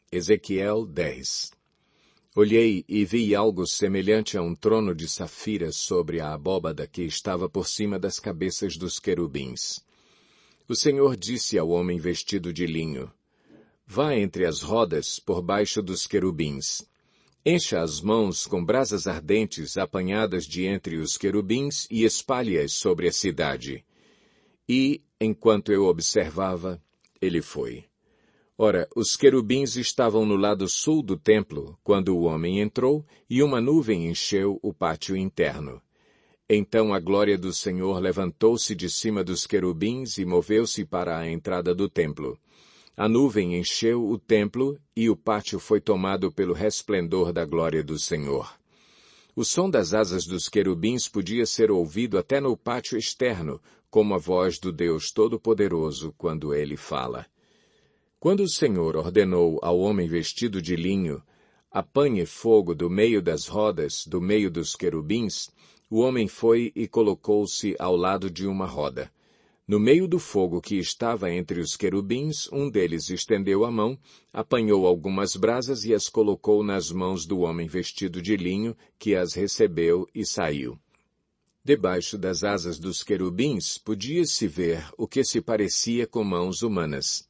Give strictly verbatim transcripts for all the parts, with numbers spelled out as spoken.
Ezequiel dez. Olhei e vi algo semelhante a um trono de safira sobre a abóbada que estava por cima das cabeças dos querubins. O Senhor disse ao homem vestido de linho: Vá entre as rodas, por baixo dos querubins. Encha as mãos com brasas ardentes apanhadas de entre os querubins e espalhe-as sobre a cidade. E, enquanto eu observava, ele foi. Ora, os querubins estavam no lado sul do templo, quando o homem entrou, e uma nuvem encheu o pátio interno. Então a glória do Senhor levantou-se de cima dos querubins e moveu-se para a entrada do templo. A nuvem encheu o templo e o pátio foi tomado pelo resplendor da glória do Senhor. O som das asas dos querubins podia ser ouvido até no pátio externo, como a voz do Deus Todo-Poderoso quando ele fala. Quando o Senhor ordenou ao homem vestido de linho, apanhe fogo do meio das rodas, do meio dos querubins, o homem foi e colocou-se ao lado de uma roda. No meio do fogo que estava entre os querubins, um deles estendeu a mão, apanhou algumas brasas e as colocou nas mãos do homem vestido de linho, que as recebeu e saiu. Debaixo das asas dos querubins podia-se ver o que se parecia com mãos humanas.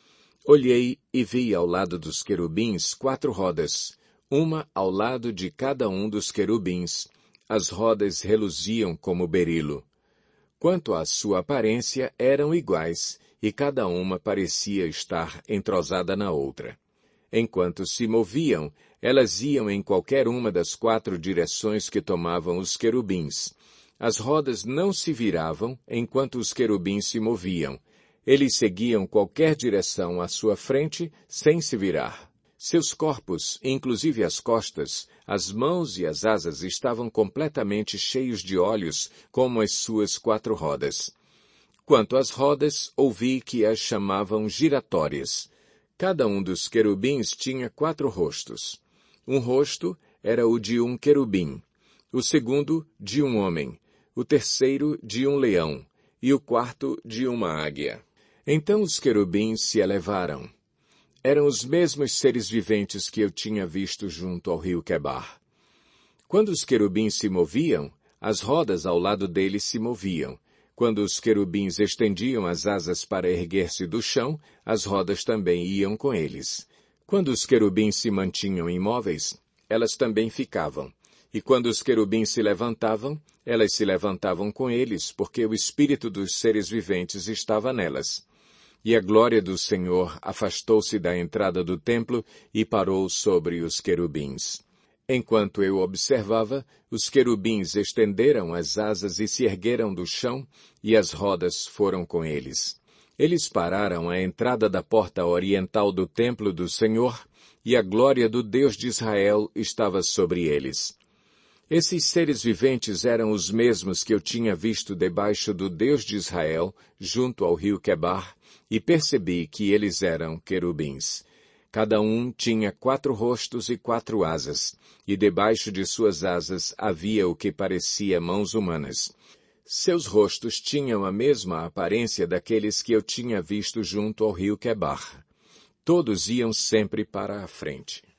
Olhei e vi ao lado dos querubins quatro rodas, uma ao lado de cada um dos querubins. As rodas reluziam como berilo. Quanto à sua aparência, eram iguais, e cada uma parecia estar entrosada na outra. Enquanto se moviam, elas iam em qualquer uma das quatro direções que tomavam os querubins. As rodas não se viravam enquanto os querubins se moviam. Eles seguiam qualquer direção à sua frente, sem se virar. Seus corpos, inclusive as costas, as mãos e as asas estavam completamente cheios de olhos, como as suas quatro rodas. Quanto às rodas, ouvi que as chamavam giratórias. Cada um dos querubins tinha quatro rostos. Um rosto era o de um querubim, o segundo de um homem, o terceiro de um leão e o quarto de uma águia. Então os querubins se elevaram. Eram os mesmos seres viventes que eu tinha visto junto ao rio Quebar. Quando os querubins se moviam, as rodas ao lado deles se moviam. Quando os querubins estendiam as asas para erguer-se do chão, as rodas também iam com eles. Quando os querubins se mantinham imóveis, elas também ficavam. E quando os querubins se levantavam, elas se levantavam com eles, porque o espírito dos seres viventes estava nelas. E a glória do Senhor afastou-se da entrada do templo e parou sobre os querubins. Enquanto eu observava, os querubins estenderam as asas e se ergueram do chão, e as rodas foram com eles. Eles pararam à entrada da porta oriental do templo do Senhor, e a glória do Deus de Israel estava sobre eles. Esses seres viventes eram os mesmos que eu tinha visto debaixo do Deus de Israel, junto ao rio Quebar, e percebi que eles eram querubins. Cada um tinha quatro rostos e quatro asas, e debaixo de suas asas havia o que parecia mãos humanas. Seus rostos tinham a mesma aparência daqueles que eu tinha visto junto ao rio Quebar. Todos iam sempre para a frente.